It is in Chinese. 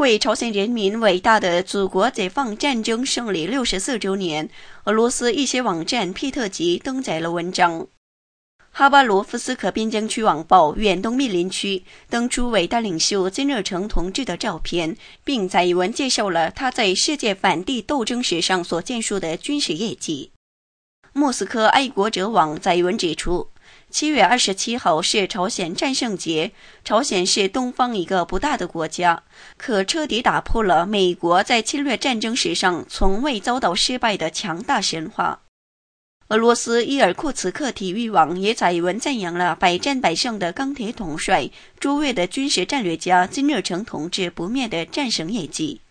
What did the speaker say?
为朝鲜人民伟大的祖国解放战争胜利64周年，俄罗斯一些网站皮特吉登载了文章。哈巴罗夫斯克边疆区网报远东密林区登出伟大领袖金日成同志的照片，并载文介绍了他在世界反帝斗争史上所建树的军事业绩。莫斯科爱国者网载文指出，7月27号是朝鲜战胜节，朝鲜是东方一个不大的国家，可彻底打破了美国在侵略战争史上从未遭到失败的强大神话。俄罗斯伊尔库茨克体育网也载文赞扬了百战百胜的钢铁统帅、卓越的军事战略家金日成同志不灭的战胜业绩。